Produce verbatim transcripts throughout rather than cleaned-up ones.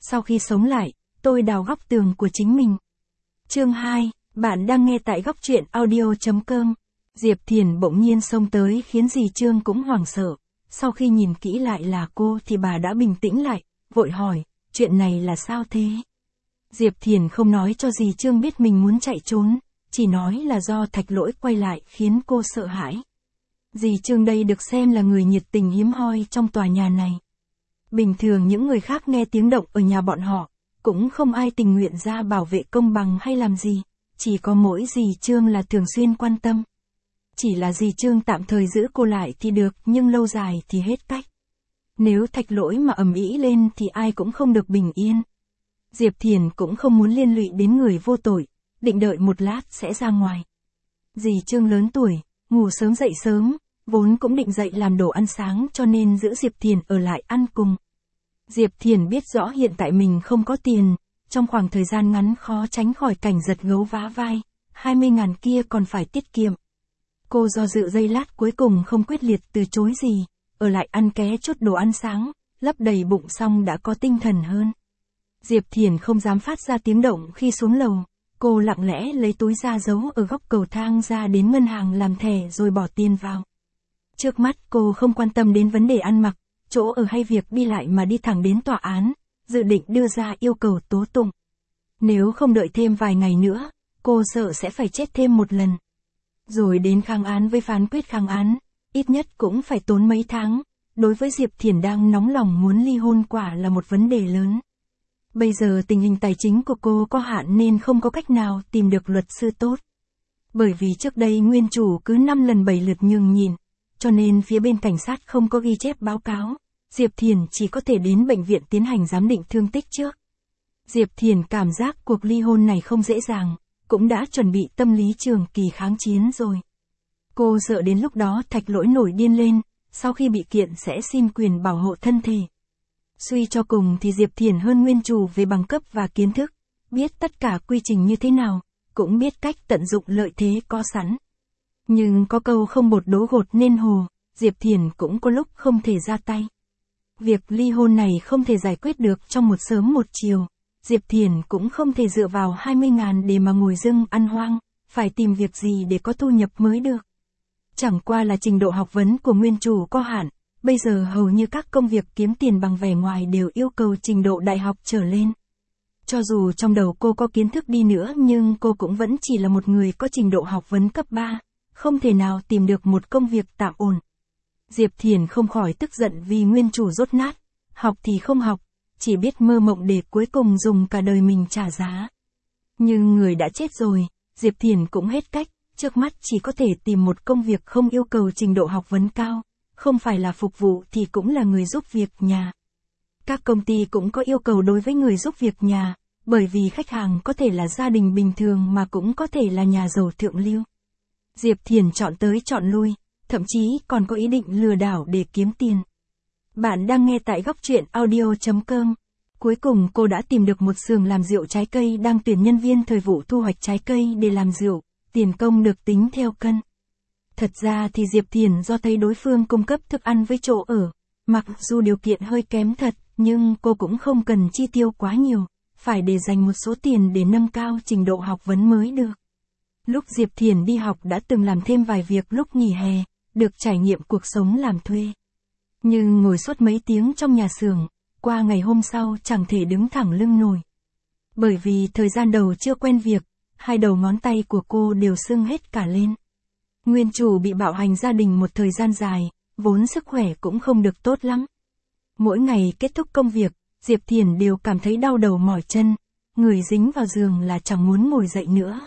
Sau khi sống lại, tôi đào góc tường của chính mình. Chương hai, bạn đang nghe tại góc truyện audio chấm com. Diệp Thiền bỗng nhiên xông tới khiến dì Trương cũng hoảng sợ. Sau khi nhìn kỹ lại là cô thì bà đã bình tĩnh lại, vội hỏi, chuyện này là sao thế? Diệp Thiền không nói cho dì Trương biết mình muốn chạy trốn, chỉ nói là do Thạch Lỗi quay lại khiến cô sợ hãi. Dì Trương đây được xem là người nhiệt tình hiếm hoi trong tòa nhà này. Bình thường những người khác nghe tiếng động ở nhà bọn họ, cũng không ai tình nguyện ra bảo vệ công bằng hay làm gì, chỉ có mỗi dì Trương là thường xuyên quan tâm. Chỉ là dì Trương tạm thời giữ cô lại thì được, nhưng lâu dài thì hết cách. Nếu Thạch Lỗi mà ầm ĩ lên thì ai cũng không được bình yên. Diệp Thiền cũng không muốn liên lụy đến người vô tội, định đợi một lát sẽ ra ngoài. Dì Trương lớn tuổi, ngủ sớm dậy sớm, vốn cũng định dậy làm đồ ăn sáng cho nên giữ Diệp Thiền ở lại ăn cùng. Diệp Thiền biết rõ hiện tại mình không có tiền, trong khoảng thời gian ngắn khó tránh khỏi cảnh giật gấu vá vai, hai mươi ngàn kia còn phải tiết kiệm. Cô do dự giây lát cuối cùng không quyết liệt từ chối gì, ở lại ăn ké chút đồ ăn sáng, lấp đầy bụng xong đã có tinh thần hơn. Diệp Thiền không dám phát ra tiếng động khi xuống lầu, cô lặng lẽ lấy túi ra giấu ở góc cầu thang ra đến ngân hàng làm thẻ rồi bỏ tiền vào. Trước mắt cô không quan tâm đến vấn đề ăn mặc, chỗ ở hay việc đi lại mà đi thẳng đến tòa án, dự định đưa ra yêu cầu tố tụng. Nếu không đợi thêm vài ngày nữa, cô sợ sẽ phải chết thêm một lần. Rồi đến kháng án với phán quyết kháng án, ít nhất cũng phải tốn mấy tháng, đối với Diệp Thiền đang nóng lòng muốn ly hôn quả là một vấn đề lớn. Bây giờ tình hình tài chính của cô có hạn nên không có cách nào tìm được luật sư tốt. Bởi vì trước đây nguyên chủ cứ năm lần bảy lượt nhường nhịn, cho nên phía bên cảnh sát không có ghi chép báo cáo, Diệp Thiền chỉ có thể đến bệnh viện tiến hành giám định thương tích trước. Diệp Thiền cảm giác cuộc ly hôn này không dễ dàng, cũng đã chuẩn bị tâm lý trường kỳ kháng chiến rồi. Cô sợ đến lúc đó Thạch Lỗi nổi điên lên, sau khi bị kiện sẽ xin quyền bảo hộ thân thể. Suy cho cùng thì Diệp Thiền hơn nguyên chủ về bằng cấp và kiến thức, biết tất cả quy trình như thế nào, cũng biết cách tận dụng lợi thế có sẵn. Nhưng có câu không bột đố gột nên hồ, Diệp Thiền cũng có lúc không thể ra tay. Việc ly hôn này không thể giải quyết được trong một sớm một chiều, Diệp Thiền cũng không thể dựa vào hai mươi ngàn để mà ngồi dưng ăn hoang, phải tìm việc gì để có thu nhập mới được. Chẳng qua là trình độ học vấn của nguyên chủ có hạn, bây giờ hầu như các công việc kiếm tiền bằng vẻ ngoài đều yêu cầu trình độ đại học trở lên. Cho dù trong đầu cô có kiến thức đi nữa nhưng cô cũng vẫn chỉ là một người có trình độ học vấn cấp ba, không thể nào tìm được một công việc tạm ổn. Diệp Thiền không khỏi tức giận vì nguyên chủ dốt nát, học thì không học, chỉ biết mơ mộng để cuối cùng dùng cả đời mình trả giá. Nhưng người đã chết rồi, Diệp Thiền cũng hết cách, trước mắt chỉ có thể tìm một công việc không yêu cầu trình độ học vấn cao, không phải là phục vụ thì cũng là người giúp việc nhà. Các công ty cũng có yêu cầu đối với người giúp việc nhà, bởi vì khách hàng có thể là gia đình bình thường mà cũng có thể là nhà giàu thượng lưu. Diệp Thiền chọn tới chọn lui, thậm chí còn có ý định lừa đảo để kiếm tiền. Bạn đang nghe tại góc truyện audio chấm com. Cuối cùng cô đã tìm được một xưởng làm rượu trái cây đang tuyển nhân viên thời vụ thu hoạch trái cây để làm rượu, tiền công được tính theo cân. Thật ra thì Diệp Thiền do thấy đối phương cung cấp thức ăn với chỗ ở, mặc dù điều kiện hơi kém thật, nhưng cô cũng không cần chi tiêu quá nhiều, phải để dành một số tiền để nâng cao trình độ học vấn mới được. Lúc Diệp Thiền đi học đã từng làm thêm vài việc lúc nghỉ hè, được trải nghiệm cuộc sống làm thuê. Nhưng ngồi suốt mấy tiếng trong nhà xưởng, qua ngày hôm sau chẳng thể đứng thẳng lưng nổi. Bởi vì thời gian đầu chưa quen việc, hai đầu ngón tay của cô đều sưng hết cả lên. Nguyên chủ bị bạo hành gia đình một thời gian dài, vốn sức khỏe cũng không được tốt lắm. Mỗi ngày kết thúc công việc, Diệp Thiền đều cảm thấy đau đầu mỏi chân, người dính vào giường là chẳng muốn ngồi dậy nữa.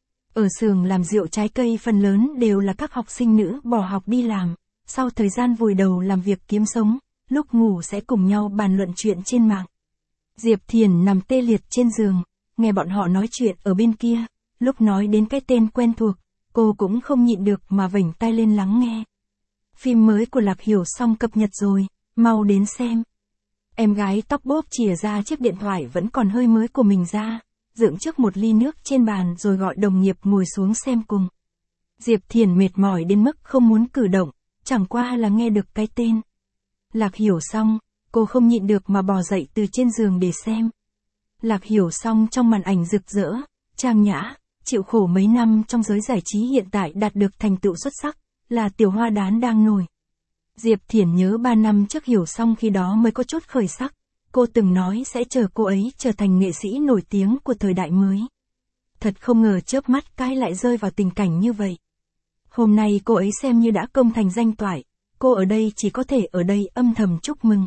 Ở xưởng làm rượu trái cây phần lớn đều là các học sinh nữ bỏ học đi làm, sau thời gian vùi đầu làm việc kiếm sống, lúc ngủ sẽ cùng nhau bàn luận chuyện trên mạng. Diệp Thiền nằm tê liệt trên giường, nghe bọn họ nói chuyện ở bên kia, lúc nói đến cái tên quen thuộc, cô cũng không nhịn được mà vểnh tai lên lắng nghe. Phim mới của Lạc Hiểu Song cập nhật rồi, mau đến xem. Em gái tóc bốp chìa ra chiếc điện thoại vẫn còn hơi mới của mình ra, dựng trước một ly nước trên bàn rồi gọi đồng nghiệp ngồi xuống xem cùng. Diệp Thiền mệt mỏi đến mức không muốn cử động, chẳng qua là nghe được cái tên. Lạc Hiểu Song, cô không nhịn được mà bò dậy từ trên giường để xem. Lạc Hiểu Song trong màn ảnh rực rỡ, trang nhã, chịu khổ mấy năm trong giới giải trí hiện tại đạt được thành tựu xuất sắc, là tiểu hoa đán đang nổi. Diệp Thiển nhớ ba năm trước Hiểu Song khi đó mới có chút khởi sắc, cô từng nói sẽ chờ cô ấy trở thành nghệ sĩ nổi tiếng của thời đại mới. Thật không ngờ chớp mắt cái lại rơi vào tình cảnh như vậy. Hôm nay cô ấy xem như đã công thành danh toại, cô ở đây chỉ có thể ở đây âm thầm chúc mừng.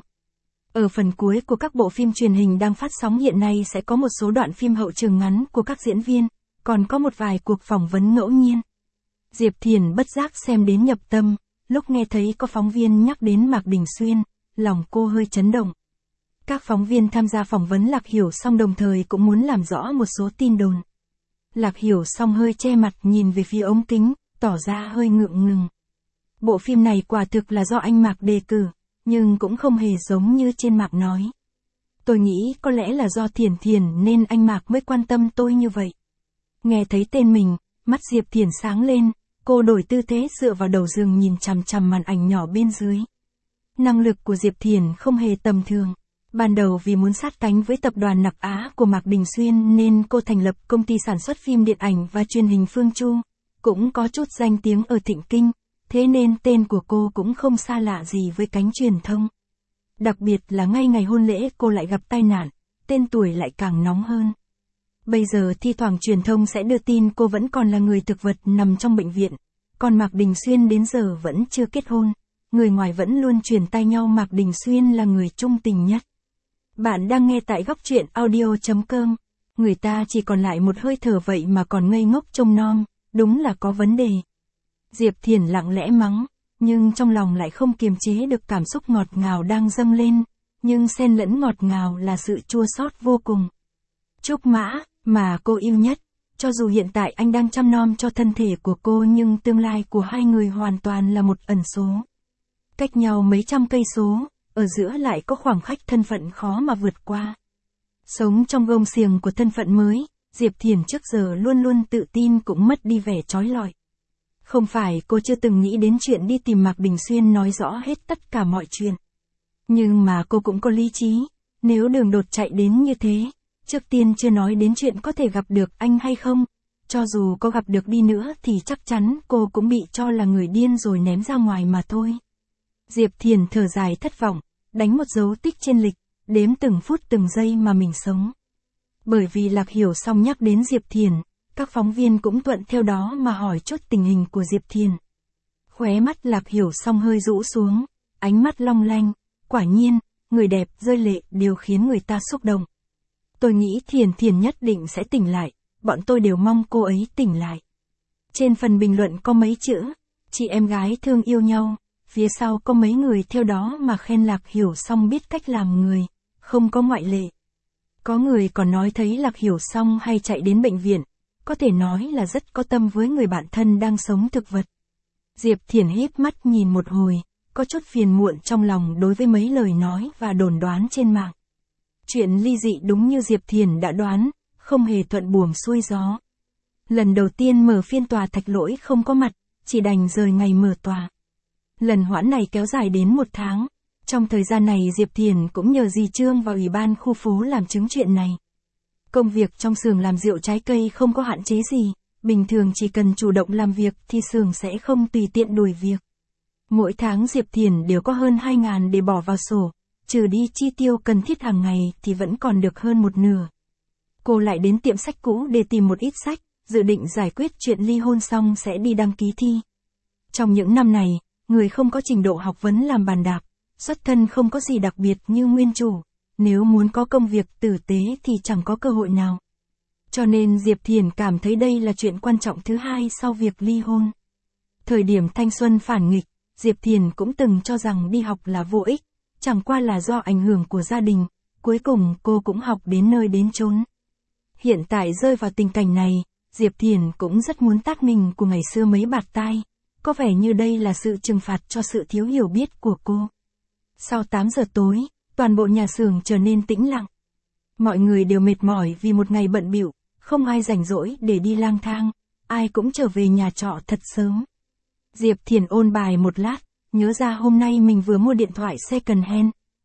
Ở phần cuối của các bộ phim truyền hình đang phát sóng hiện nay sẽ có một số đoạn phim hậu trường ngắn của các diễn viên, còn có một vài cuộc phỏng vấn ngẫu nhiên. Diệp Thiển bất giác xem đến nhập tâm, lúc nghe thấy có phóng viên nhắc đến Mạc Đình Xuyên, lòng cô hơi chấn động. Các phóng viên tham gia phỏng vấn Lạc Hiểu Song đồng thời cũng muốn làm rõ một số tin đồn. Lạc Hiểu Song hơi che mặt nhìn về phía ống kính, tỏ ra hơi ngượng ngùng. Bộ phim này quả thực là do anh Mạc đề cử, nhưng cũng không hề giống như trên Mạc nói. Tôi nghĩ có lẽ là do Thiển Thiển nên anh Mạc mới quan tâm tôi như vậy. Nghe thấy tên mình, mắt Diệp Thiển sáng lên, cô đổi tư thế dựa vào đầu giường nhìn chằm chằm màn ảnh nhỏ bên dưới. Năng lực của Diệp Thiển không hề tầm thường. Ban đầu vì muốn sát cánh với tập đoàn Nặc Á của Mạc Đình Xuyên nên cô thành lập công ty sản xuất phim điện ảnh và truyền hình Phương Chu, cũng có chút danh tiếng ở Thịnh Kinh, thế nên tên của cô cũng không xa lạ gì với cánh truyền thông. Đặc biệt là ngay ngày hôn lễ cô lại gặp tai nạn, tên tuổi lại càng nóng hơn. Bây giờ thi thoảng truyền thông sẽ đưa tin cô vẫn còn là người thực vật nằm trong bệnh viện, còn Mạc Đình Xuyên đến giờ vẫn chưa kết hôn, người ngoài vẫn luôn truyền tai nhau Mạc Đình Xuyên là người trung tình nhất. Bạn đang nghe tại góc truyện audio chấm com, người ta chỉ còn lại một hơi thở vậy mà còn ngây ngốc trông nom, đúng là có vấn đề. Diệp Thiển lặng lẽ mắng, nhưng trong lòng lại không kiềm chế được cảm xúc ngọt ngào đang dâng lên, nhưng xen lẫn ngọt ngào là sự chua xót vô cùng. Trúc Mã, mà cô yêu nhất, cho dù hiện tại anh đang chăm nom cho thân thể của cô nhưng tương lai của hai người hoàn toàn là một ẩn số. Cách nhau mấy trăm cây số, ở giữa lại có khoảng cách thân phận khó mà vượt qua. Sống trong gông xiềng của thân phận mới, Diệp Thiển trước giờ luôn luôn tự tin cũng mất đi vẻ trói lọi. Không phải cô chưa từng nghĩ đến chuyện đi tìm Mạc Đình Xuyên nói rõ hết tất cả mọi chuyện. Nhưng mà cô cũng có lý trí, nếu đường đột chạy đến như thế, trước tiên chưa nói đến chuyện có thể gặp được anh hay không, cho dù có gặp được đi nữa thì chắc chắn cô cũng bị cho là người điên rồi ném ra ngoài mà thôi. Diệp Thiển thở dài thất vọng, đánh một dấu tích trên lịch, đếm từng phút từng giây mà mình sống. Bởi vì Lạc Hiểu Song nhắc đến Diệp Thiển, các phóng viên cũng thuận theo đó mà hỏi chút tình hình của Diệp Thiển. Khóe mắt Lạc Hiểu Song hơi rũ xuống, ánh mắt long lanh, quả nhiên, người đẹp rơi lệ đều khiến người ta xúc động. Tôi nghĩ Thiển Thiển nhất định sẽ tỉnh lại, bọn tôi đều mong cô ấy tỉnh lại. Trên phần bình luận có mấy chữ, chị em gái thương yêu nhau, phía sau có mấy người theo đó mà khen Lạc Hiểu Song biết cách làm người, không có ngoại lệ. Có người còn nói thấy Lạc Hiểu Song hay chạy đến bệnh viện, có thể nói là rất có tâm với người bạn thân đang sống thực vật. Diệp Thiển híp mắt nhìn một hồi, có chút phiền muộn trong lòng đối với mấy lời nói và đồn đoán trên mạng. Chuyện ly dị đúng như Diệp Thiển đã đoán, không hề thuận buồm xuôi gió. Lần đầu tiên mở phiên tòa Thạch Lỗi không có mặt, chỉ đành rời ngày mở tòa. Lần hoãn này kéo dài đến một tháng. Trong thời gian này Diệp Thiển cũng nhờ dì Trương và Ủy ban khu phố làm chứng chuyện này. Công việc trong xưởng làm rượu trái cây không có hạn chế gì, bình thường chỉ cần chủ động làm việc thì xưởng sẽ không tùy tiện đuổi việc. Mỗi tháng Diệp Thiển đều có hơn hai ngàn để bỏ vào sổ, trừ đi chi tiêu cần thiết hàng ngày thì vẫn còn được hơn một nửa. Cô lại đến tiệm sách cũ để tìm một ít sách, dự định giải quyết chuyện ly hôn xong sẽ đi đăng ký thi. Trong những năm này, người không có trình độ học vấn làm bàn đạp, xuất thân không có gì đặc biệt như nguyên chủ, nếu muốn có công việc tử tế thì chẳng có cơ hội nào. Cho nên Diệp Thiển cảm thấy đây là chuyện quan trọng thứ hai sau việc ly hôn. Thời điểm thanh xuân phản nghịch, Diệp Thiển cũng từng cho rằng đi học là vô ích, chẳng qua là do ảnh hưởng của gia đình, cuối cùng cô cũng học đến nơi đến chốn. Hiện tại rơi vào tình cảnh này, Diệp Thiển cũng rất muốn tát mình của ngày xưa mấy bạt tai, có vẻ như đây là sự trừng phạt cho sự thiếu hiểu biết của cô. Sau tám giờ tối, toàn bộ nhà xưởng trở nên tĩnh lặng. Mọi người đều mệt mỏi vì một ngày bận bịu, không ai rảnh rỗi để đi lang thang, ai cũng trở về nhà trọ thật sớm. Diệp Thiển ôn bài một lát, nhớ ra hôm nay mình vừa mua điện thoại second hand,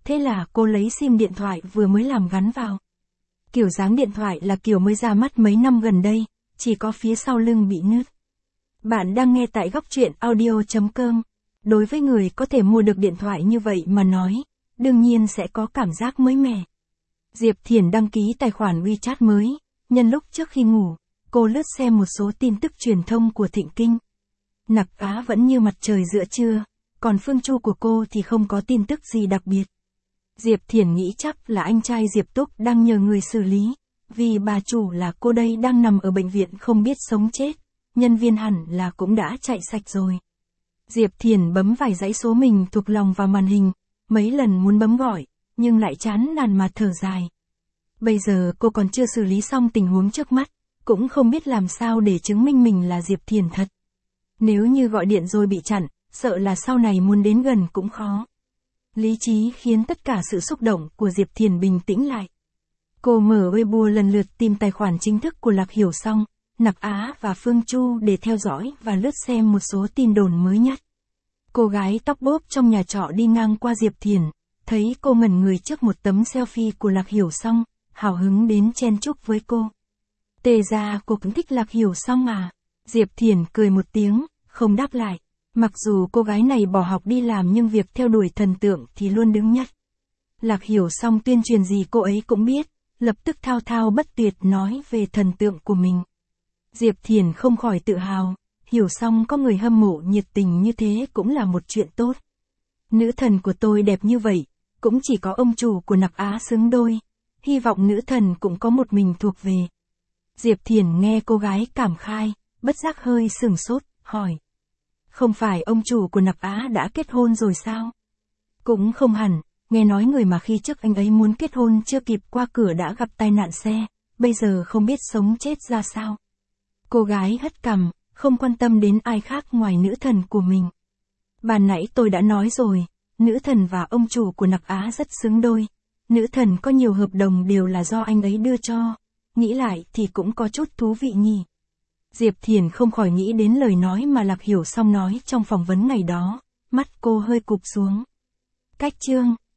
Thế là cô lấy sim điện thoại vừa mới làm gắn vào. Kiểu dáng điện thoại là kiểu mới ra mắt mấy năm gần đây, chỉ có phía sau lưng bị nứt. Bạn đang nghe tại góc truyện audio chấm com. Đối với người có thể mua được điện thoại như vậy mà nói, đương nhiên sẽ có cảm giác mới mẻ. Diệp Thiển đăng ký tài khoản WeChat mới, nhân lúc trước khi ngủ, cô lướt xem một số tin tức truyền thông của Thịnh Kinh. Nặc Á vẫn như mặt trời giữa trưa, còn Phương Chu của cô thì không có tin tức gì đặc biệt. Diệp Thiển nghĩ chắc là anh trai Diệp Túc đang nhờ người xử lý, vì bà chủ là cô đây đang nằm ở bệnh viện không biết sống chết, nhân viên hẳn là cũng đã chạy sạch rồi. Diệp Thiển bấm vài dãy số mình thuộc lòng vào màn hình, mấy lần muốn bấm gọi, nhưng lại chán nản mà thở dài. Bây giờ cô còn chưa xử lý xong tình huống trước mắt, cũng không biết làm sao để chứng minh mình là Diệp Thiển thật. Nếu như gọi điện rồi bị chặn, sợ là sau này muốn đến gần cũng khó. Lý trí khiến tất cả sự xúc động của Diệp Thiển bình tĩnh lại. Cô mở Weibo lần lượt tìm tài khoản chính thức của Lạc Hiểu Song, Nặc Á và Phương Chu để theo dõi và lướt xem một số tin đồn mới nhất. Cô gái tóc bốp trong nhà trọ đi ngang qua Diệp Thiển, thấy cô ngẩn người trước một tấm selfie của Lạc Hiểu Song, hào hứng đến chen chúc với cô. Tề ra cô cũng thích Lạc Hiểu Song à? Diệp Thiển cười một tiếng, không đáp lại. Mặc dù cô gái này bỏ học đi làm nhưng việc theo đuổi thần tượng thì luôn đứng nhất. Lạc Hiểu Song tuyên truyền gì cô ấy cũng biết, lập tức thao thao bất tuyệt nói về thần tượng của mình. Diệp Thiển không khỏi tự hào, Hiểu Song có người hâm mộ nhiệt tình như thế cũng là một chuyện tốt. Nữ thần của tôi đẹp như vậy, cũng chỉ có ông chủ của Nặc Á xứng đôi, hy vọng nữ thần cũng có một mình thuộc về. Diệp Thiển nghe cô gái cảm khai, bất giác hơi sửng sốt, hỏi. Không phải ông chủ của Nặc Á đã kết hôn rồi sao? Cũng không hẳn, nghe nói người mà khi trước anh ấy muốn kết hôn chưa kịp qua cửa đã gặp tai nạn xe, bây giờ không biết sống chết ra sao. Cô gái hất cằm, không quan tâm đến ai khác ngoài nữ thần của mình. Ban nãy tôi đã nói rồi, nữ thần và ông chủ của Nặc Á rất xứng đôi. Nữ thần có nhiều hợp đồng đều là do anh ấy đưa cho. Nghĩ lại thì cũng có chút thú vị nhỉ. Diệp Thiển không khỏi nghĩ đến lời nói mà Lạc Hiểu Song nói trong phỏng vấn ngày đó, mắt cô hơi cụp xuống. Cách chương